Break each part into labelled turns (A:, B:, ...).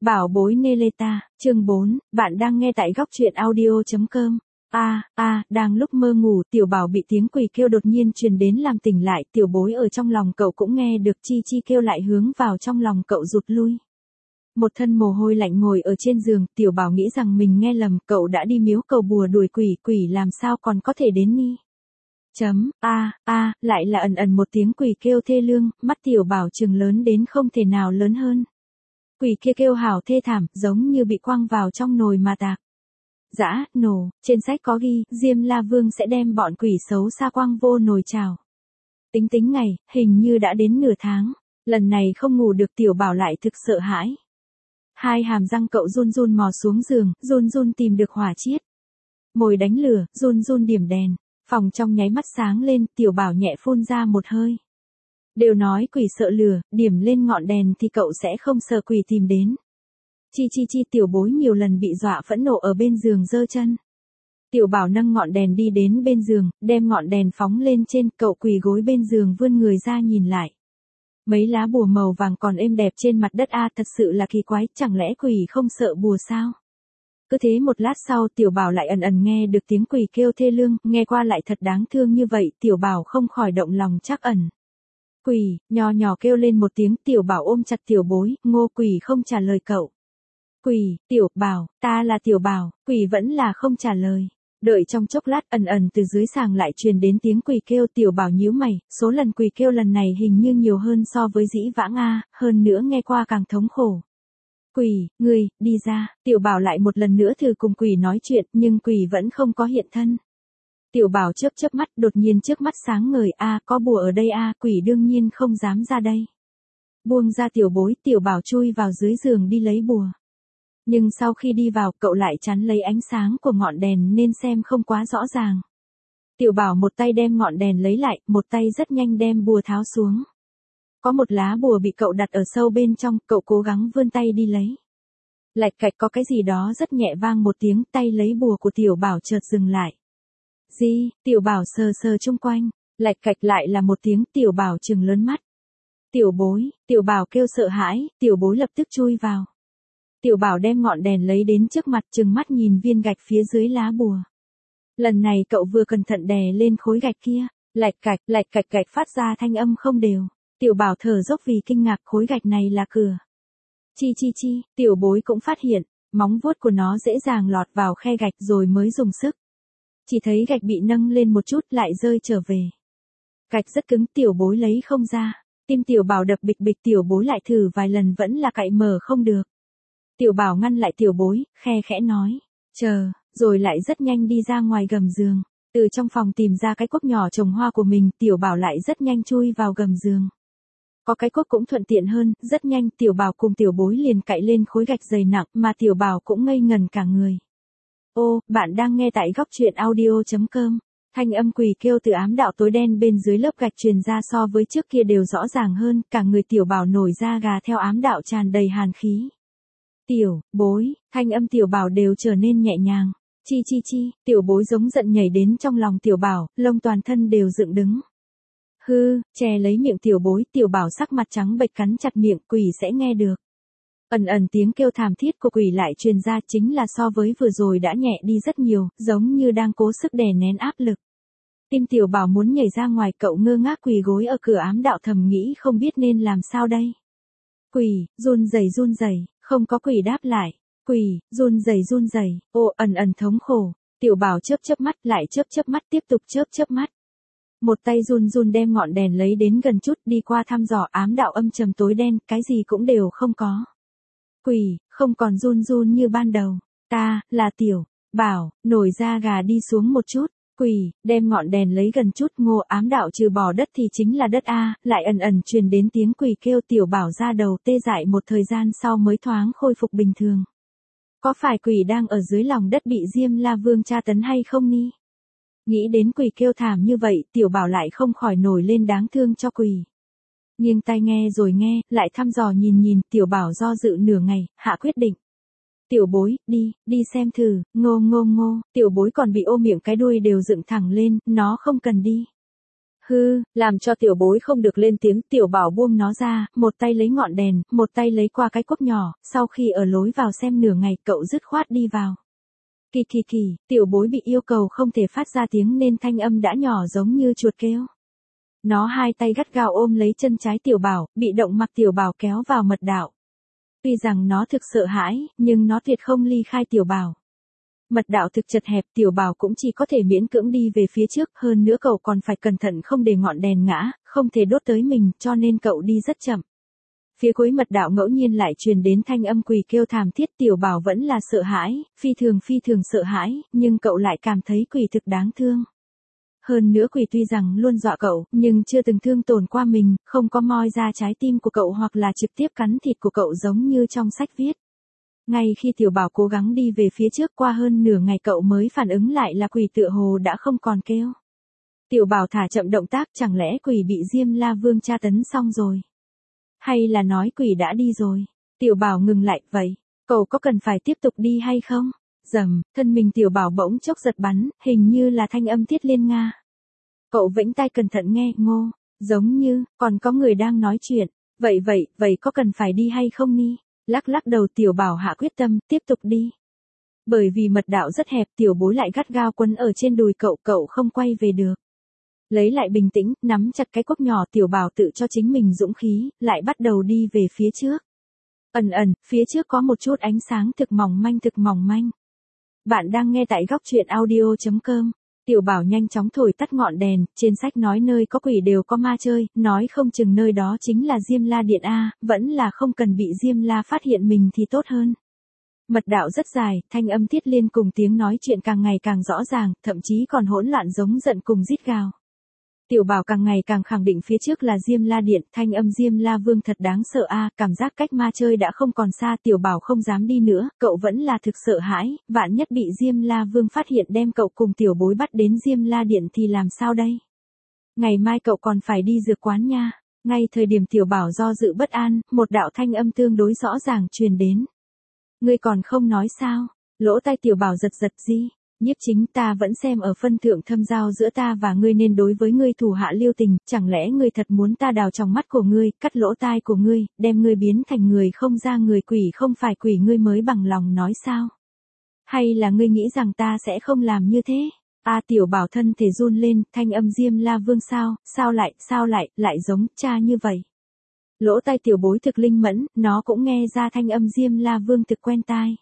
A: Bảo bối Neleta, chương 4, bạn đang nghe tại góc truyện audio.com. Đang lúc mơ ngủ, tiểu bảo bị tiếng quỳ kêu đột nhiên truyền đến làm tỉnh lại, tiểu bối ở trong lòng cậu cũng nghe được chi chi kêu lại hướng vào trong lòng cậu rụt lui. Một thân mồ hôi lạnh ngồi ở trên giường, tiểu bảo nghĩ rằng mình nghe lầm, cậu đã đi miếu cầu bùa đuổi quỷ, quỷ làm sao còn có thể đến ni. Lại là ẩn ẩn một tiếng quỷ kêu thê lương, mắt tiểu bảo trừng lớn đến không thể nào lớn hơn. Quỷ kia kêu hào thê thảm, giống như bị quăng vào trong nồi mà tạc. Dã, nổ, trên sách có ghi, Diêm La Vương sẽ đem bọn quỷ xấu xa quăng vô nồi chảo. Tính ngày, hình như đã đến nửa tháng, lần này không ngủ được tiểu bảo lại thực sợ hãi. Hai hàm răng cậu run run mò xuống giường, run tìm được hỏa chiết. Mồi đánh lửa, run điểm đèn, phòng trong nháy mắt sáng lên, tiểu bảo nhẹ phun ra một hơi. Đều nói quỷ sợ lửa, điểm lên ngọn đèn thì cậu sẽ không sợ quỷ tìm đến. Chi tiểu bối nhiều lần bị dọa phẫn nộ ở bên giường giơ chân. Tiểu bảo nâng ngọn đèn đi đến bên giường, đem ngọn đèn phóng lên trên, cậu quỳ gối bên giường vươn người ra nhìn lại. Mấy lá bùa màu vàng còn êm đẹp trên mặt đất thật sự là kỳ quái, chẳng lẽ quỷ không sợ bùa sao? Cứ thế một lát sau tiểu bảo lại ẩn nghe được tiếng quỷ kêu thê lương, nghe qua lại thật đáng thương như vậy, tiểu bảo không khỏi động lòng trắc ẩn. Quỷ, nhỏ kêu lên một tiếng, tiểu bảo ôm chặt tiểu bối, Ngô quỷ không trả lời cậu. Quỷ, tiểu bảo, ta là tiểu bảo, quỷ vẫn là không trả lời. Đợi trong chốc lát ẩn từ dưới sàng lại truyền đến tiếng quỷ kêu, tiểu bảo nhíu mày, số lần quỷ kêu lần này hình như nhiều hơn so với dĩ vãng hơn nữa nghe qua càng thống khổ. Quỷ, ngươi, đi ra, tiểu bảo lại một lần nữa thử cùng quỷ nói chuyện, nhưng quỷ vẫn không có hiện thân. Tiểu bảo chớp mắt, đột nhiên trước mắt sáng ngời, có bùa ở đây quỷ đương nhiên không dám ra đây. Buông ra tiểu bối, tiểu bảo chui vào dưới giường đi lấy bùa. Nhưng sau khi đi vào, cậu lại chắn lấy ánh sáng của ngọn đèn nên xem không quá rõ ràng. Tiểu bảo một tay đem ngọn đèn lấy lại, một tay rất nhanh đem bùa tháo xuống. Có một lá bùa bị cậu đặt ở sâu bên trong, cậu cố gắng vươn tay đi lấy. Lạch cạch có cái gì đó rất nhẹ vang một tiếng, tay lấy bùa của tiểu bảo chợt dừng lại. Gì, tiểu bảo sờ chung quanh, lạch cạch lại là một tiếng, tiểu bảo trừng lớn mắt. Tiểu bối, tiểu bảo kêu sợ hãi, tiểu bối lập tức chui vào. Tiểu bảo đem ngọn đèn lấy đến trước mặt, trừng mắt nhìn viên gạch phía dưới lá bùa. Lần này cậu vừa cẩn thận đè lên khối gạch kia, lạch cạch phát ra thanh âm không đều. Tiểu bảo thở dốc vì kinh ngạc, khối gạch này là cửa. Chi, tiểu bối cũng phát hiện, móng vuốt của nó dễ dàng lọt vào khe gạch rồi mới dùng sức. Chỉ thấy gạch bị nâng lên một chút lại rơi trở về. Gạch rất cứng, tiểu bối lấy không ra. Tim tiểu bảo đập bịch, tiểu bối lại thử vài lần vẫn là cạy mở không được. Tiểu bảo ngăn lại tiểu bối, khẽ nói, chờ, rồi lại rất nhanh đi ra ngoài gầm giường. Từ trong phòng tìm ra cái cốc nhỏ trồng hoa của mình, tiểu bảo lại rất nhanh chui vào gầm giường. Có cái cốc cũng thuận tiện hơn, rất nhanh tiểu bảo cùng tiểu bối liền cạy lên khối gạch dày nặng mà tiểu bảo cũng ngây ngần cả người. Ô, bạn đang nghe tại góc truyện audio.com. Thanh âm quỷ kêu từ ám đạo tối đen bên dưới lớp gạch truyền ra so với trước kia đều rõ ràng hơn, cả người tiểu bảo nổi da gà theo ám đạo tràn đầy hàn khí. Tiểu bối, thanh âm tiểu bảo đều trở nên nhẹ nhàng. Chi, tiểu bối giống giận nhảy đến trong lòng tiểu bảo, lông toàn thân đều dựng đứng. Hư, che lấy miệng tiểu bối, tiểu bảo sắc mặt trắng bệch cắn chặt miệng, quỷ sẽ nghe được. Ẩn tiếng kêu thảm thiết của quỷ lại truyền ra, chính là so với vừa rồi đã nhẹ đi rất nhiều, giống như đang cố sức đè nén áp lực. Tim tiểu bảo muốn nhảy ra ngoài, cậu ngơ ngác quỳ gối ở cửa ám đạo thầm nghĩ không biết nên làm sao đây. Quỷ, run rẩy, không có quỷ đáp lại. Quỷ, run rẩy, ẩn thống khổ. Tiểu bảo chớp mắt, lại chớp mắt, tiếp tục chớp mắt. Một tay run đem ngọn đèn lấy đến gần chút, đi qua thăm dò ám đạo âm trầm tối đen, cái gì cũng đều không có. Quỷ, không còn run như ban đầu. Ta, là tiểu bảo, nổi da gà đi xuống một chút. Quỷ, đem ngọn đèn lấy gần chút, Ngô ám đạo trừ bỏ đất thì chính là đất lại ẩn truyền đến tiếng quỷ kêu, tiểu bảo ra đầu tê dại một thời gian sau mới thoáng khôi phục bình thường. Có phải quỷ đang ở dưới lòng đất bị Diêm La Vương tra tấn hay không ni? Nghĩ đến quỷ kêu thảm như vậy, tiểu bảo lại không khỏi nổi lên đáng thương cho quỷ. Nghiêng tai nghe rồi nghe, lại thăm dò nhìn, tiểu bảo do dự nửa ngày, hạ quyết định. Tiểu bối, đi xem thử, ngô, tiểu bối còn bị ô miệng cái đuôi đều dựng thẳng lên, nó không cần đi. Hư, làm cho tiểu bối không được lên tiếng, tiểu bảo buông nó ra, một tay lấy ngọn đèn, một tay lấy qua cái cốc nhỏ, sau khi ở lối vào xem nửa ngày, cậu dứt khoát đi vào. Kỳ kỳ kỳ, tiểu bối bị yêu cầu không thể phát ra tiếng nên thanh âm đã nhỏ giống như chuột kêu. Nó hai tay gắt gao ôm lấy chân trái tiểu bảo, bị động mặc tiểu bảo kéo vào mật đạo. Tuy rằng nó thực sợ hãi, nhưng nó tuyệt không ly khai tiểu bảo. Mật đạo thực chật hẹp, tiểu bảo cũng chỉ có thể miễn cưỡng đi về phía trước, hơn nữa cậu còn phải cẩn thận không để ngọn đèn ngã, không thể đốt tới mình, cho nên cậu đi rất chậm. Phía cuối mật đạo ngẫu nhiên lại truyền đến thanh âm quỷ kêu thảm thiết, tiểu bảo vẫn là sợ hãi, phi thường sợ hãi, nhưng cậu lại cảm thấy quỷ thực đáng thương. Hơn nữa quỷ tuy rằng luôn dọa cậu, nhưng chưa từng thương tổn qua mình, không có moi ra trái tim của cậu hoặc là trực tiếp cắn thịt của cậu giống như trong sách viết. Ngay khi tiểu bảo cố gắng đi về phía trước qua hơn nửa ngày cậu mới phản ứng lại là quỷ tựa hồ đã không còn kêu. Tiểu bảo thả chậm động tác, chẳng lẽ quỷ bị Diêm La Vương tra tấn xong rồi? Hay là nói quỷ đã đi rồi? Tiểu bảo ngừng lại, vậy, cậu có cần phải tiếp tục đi hay không? Rầm, thân mình tiểu bảo bỗng chốc giật bắn, hình như là thanh âm Tiết Liên Nga. Cậu vĩnh tai cẩn thận nghe, ngô, giống như, còn có người đang nói chuyện, vậy có cần phải đi hay không ni? Lắc đầu tiểu bảo hạ quyết tâm, tiếp tục đi. Bởi vì mật đạo rất hẹp, tiểu bối lại gắt gao quấn ở trên đùi cậu không quay về được. Lấy lại bình tĩnh, nắm chặt cái cốc nhỏ tiểu bảo tự cho chính mình dũng khí, lại bắt đầu đi về phía trước. Ẩn, phía trước có một chút ánh sáng thực mỏng manh. Bạn đang nghe tại góc truyện audio.com. Tiểu bảo nhanh chóng thổi tắt ngọn đèn, trên sách nói nơi có quỷ đều có ma chơi, nói không chừng nơi đó chính là Diêm La Điện A, vẫn là không cần bị Diêm La phát hiện mình thì tốt hơn. Mật đạo rất dài, thanh âm Tiết Liên cùng tiếng nói chuyện càng ngày càng rõ ràng, thậm chí còn hỗn loạn giống giận cùng rít gào. Tiểu bảo càng ngày càng khẳng định phía trước là Diêm La Điện, thanh âm Diêm La Vương thật đáng sợ a, cảm giác cách ma chơi đã không còn xa, tiểu bảo không dám đi nữa, cậu vẫn là thực sợ hãi, vạn nhất bị Diêm La Vương phát hiện đem cậu cùng tiểu bối bắt đến Diêm La Điện thì làm sao đây? Ngày mai cậu còn phải đi dược quán nha. Ngay thời điểm tiểu bảo do dự bất an, một đạo thanh âm tương đối rõ ràng truyền đến. Ngươi còn không nói sao? Lỗ tai tiểu bảo giật gì? Nhiếp Chính, ta vẫn xem ở phân thượng thâm giao giữa ta và ngươi nên đối với ngươi thủ hạ lưu tình, chẳng lẽ ngươi thật muốn ta đào trong mắt của ngươi, cắt lỗ tai của ngươi, đem ngươi biến thành người không ra người quỷ không phải quỷ ngươi mới bằng lòng nói sao? Hay là ngươi nghĩ rằng ta sẽ không làm như thế? Tiểu bảo thân thể run lên, thanh âm Diêm La Vương sao lại giống cha như vậy? Lỗ tai tiểu bối thực linh mẫn, nó cũng nghe ra thanh âm Diêm La Vương thực quen tai.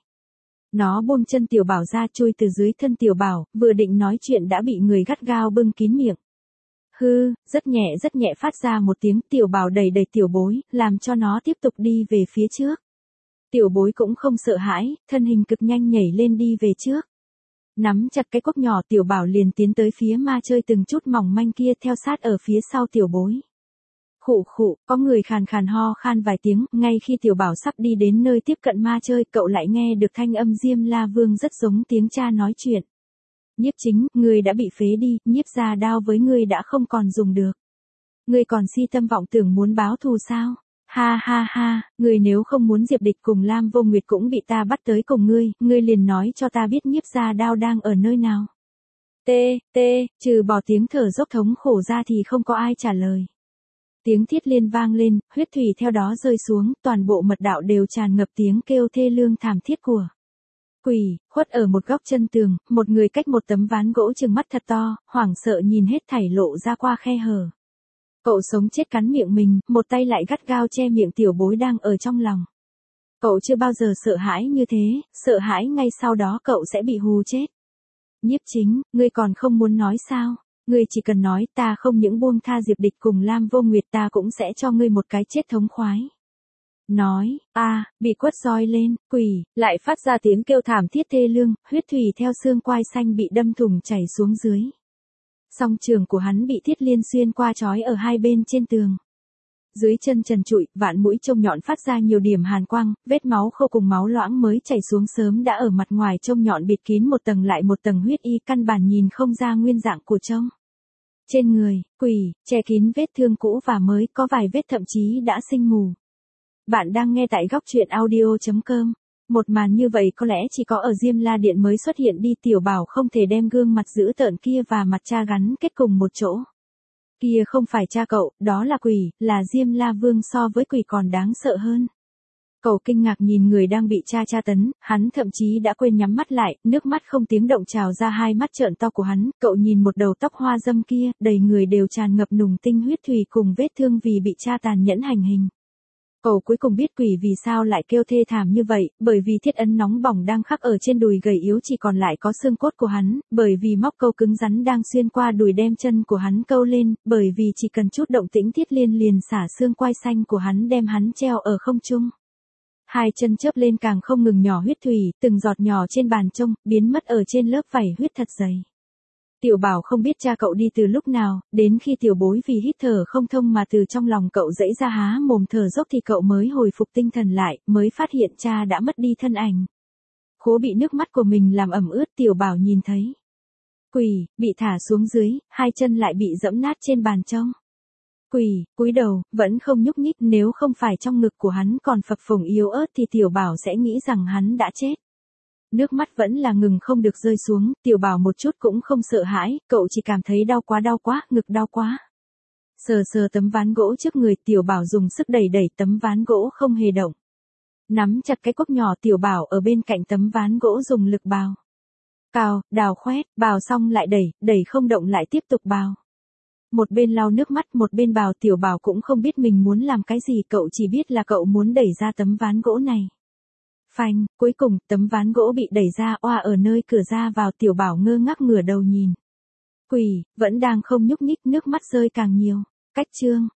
A: Nó buông chân tiểu bảo ra chui từ dưới thân tiểu bảo, vừa định nói chuyện đã bị người gắt gao bưng kín miệng. Hư, rất nhẹ phát ra một tiếng, tiểu bảo đẩy tiểu bối, làm cho nó tiếp tục đi về phía trước. Tiểu bối cũng không sợ hãi, thân hình cực nhanh nhảy lên đi về trước. Nắm chặt cái cốc nhỏ tiểu bảo liền tiến tới phía ma chơi từng chút mỏng manh kia theo sát ở phía sau tiểu bối. Khụ, có người khàn khàn ho khan vài tiếng, ngay khi tiểu bảo sắp đi đến nơi tiếp cận ma chơi, cậu lại nghe được thanh âm Diêm La Vương rất giống tiếng cha nói chuyện. Nhiếp Chính, ngươi đã bị phế đi, nhiếp gia đao với ngươi đã không còn dùng được. Ngươi còn si tâm vọng tưởng muốn báo thù sao? Ha, ngươi nếu không muốn Diệp Địch cùng Lam Vô Nguyệt cũng bị ta bắt tới cùng ngươi liền nói cho ta biết nhiếp gia đao đang ở nơi nào. Trừ bỏ tiếng thở dốc thống khổ ra thì không có ai trả lời. Tiếng Thiết Liên vang lên, huyết thủy theo đó rơi xuống, toàn bộ mật đạo đều tràn ngập tiếng kêu thê lương thảm thiết của quỷ. Khuất ở một góc chân tường, một người cách một tấm ván gỗ trừng mắt thật to, hoảng sợ nhìn hết thảy lộ ra qua khe hở. Cậu sống chết cắn miệng mình, một tay lại gắt gao che miệng tiểu bối đang ở trong lòng. Cậu chưa bao giờ sợ hãi như thế, sợ hãi ngay sau đó cậu sẽ bị hù chết. Nhiếp Chính, ngươi còn không muốn nói sao? Ngươi chỉ cần nói, ta không những buông tha Diệp Địch cùng Lam Vô Nguyệt, ta cũng sẽ cho ngươi một cái chết thống khoái. Nói, bị quất roi lên, quỷ, lại phát ra tiếng kêu thảm thiết thê lương, huyết thủy theo xương quai xanh bị đâm thủng chảy xuống dưới. Song trường của hắn bị Thiết Liên xuyên qua trói ở hai bên trên tường. Dưới chân trần trụi, vạn mũi trông nhọn phát ra nhiều điểm hàn quang, vết máu khô cùng máu loãng mới chảy xuống sớm đã ở mặt ngoài trông nhọn bịt kín một tầng lại một tầng huyết y, căn bản nhìn không ra nguyên dạng của trông. Trên người, quỷ, che kín vết thương cũ và mới, có vài vết thậm chí đã sinh mù. Bạn đang nghe tại góc truyện audio.com. Một màn như vậy có lẽ chỉ có ở Diêm La Điện mới xuất hiện đi, tiểu bảo không thể đem gương mặt dữ tợn kia và mặt cha gắn kết cùng một chỗ. Kia không phải cha cậu, đó là quỷ, là Diêm La Vương so với quỷ còn đáng sợ hơn. Cậu kinh ngạc nhìn người đang bị tra tấn, hắn thậm chí đã quên nhắm mắt lại, nước mắt không tiếng động trào ra hai mắt trợn to của hắn, cậu nhìn một đầu tóc hoa dâm kia, đầy người đều tràn ngập nùng tinh huyết thủy cùng vết thương vì bị tra tàn nhẫn hành hình. Cậu cuối cùng biết quỷ vì sao lại kêu thê thảm như vậy, bởi vì thiết ấn nóng bỏng đang khắc ở trên đùi gầy yếu chỉ còn lại có xương cốt của hắn, bởi vì móc câu cứng rắn đang xuyên qua đùi đem chân của hắn câu lên, bởi vì chỉ cần chút động tĩnh thiết liên liền xả xương quai xanh của hắn đem hắn treo ở không trung. Hai chân chớp lên càng không ngừng nhỏ huyết thủy, từng giọt nhỏ trên bàn trông, biến mất ở trên lớp vảy huyết thật dày. Tiểu Bảo không biết cha cậu đi từ lúc nào, đến khi tiểu bối vì hít thở không thông mà từ trong lòng cậu dãy ra há mồm thở dốc thì cậu mới hồi phục tinh thần lại, mới phát hiện cha đã mất đi thân ảnh. Khố bị nước mắt của mình làm ẩm ướt, Tiểu Bảo nhìn thấy. Quỷ, bị thả xuống dưới, hai chân lại bị dẫm nát trên bàn trông. Quỷ, cúi đầu, vẫn không nhúc nhích, nếu không phải trong ngực của hắn còn phập phồng yếu ớt thì Tiểu Bảo sẽ nghĩ rằng hắn đã chết. Nước mắt vẫn là ngừng không được rơi xuống, Tiểu Bảo một chút cũng không sợ hãi, cậu chỉ cảm thấy đau quá, ngực đau quá. Sờ sờ tấm ván gỗ trước người, Tiểu Bảo dùng sức đẩy tấm ván gỗ không hề động. Nắm chặt cái cuốc nhỏ, Tiểu Bảo ở bên cạnh tấm ván gỗ dùng lực bào. Cào, đào khoét, bào xong lại đẩy không động lại tiếp tục bào. Một bên lau nước mắt một bên bào, Tiểu Bảo cũng không biết mình muốn làm cái gì, cậu chỉ biết là cậu muốn đẩy ra tấm ván gỗ này. Phanh, cuối cùng, tấm ván gỗ bị đẩy ra oa ở nơi cửa ra vào, Tiểu Bảo ngơ ngác ngửa đầu nhìn. Quỷ, vẫn đang không nhúc nhích, nước mắt rơi càng nhiều. Cách chương.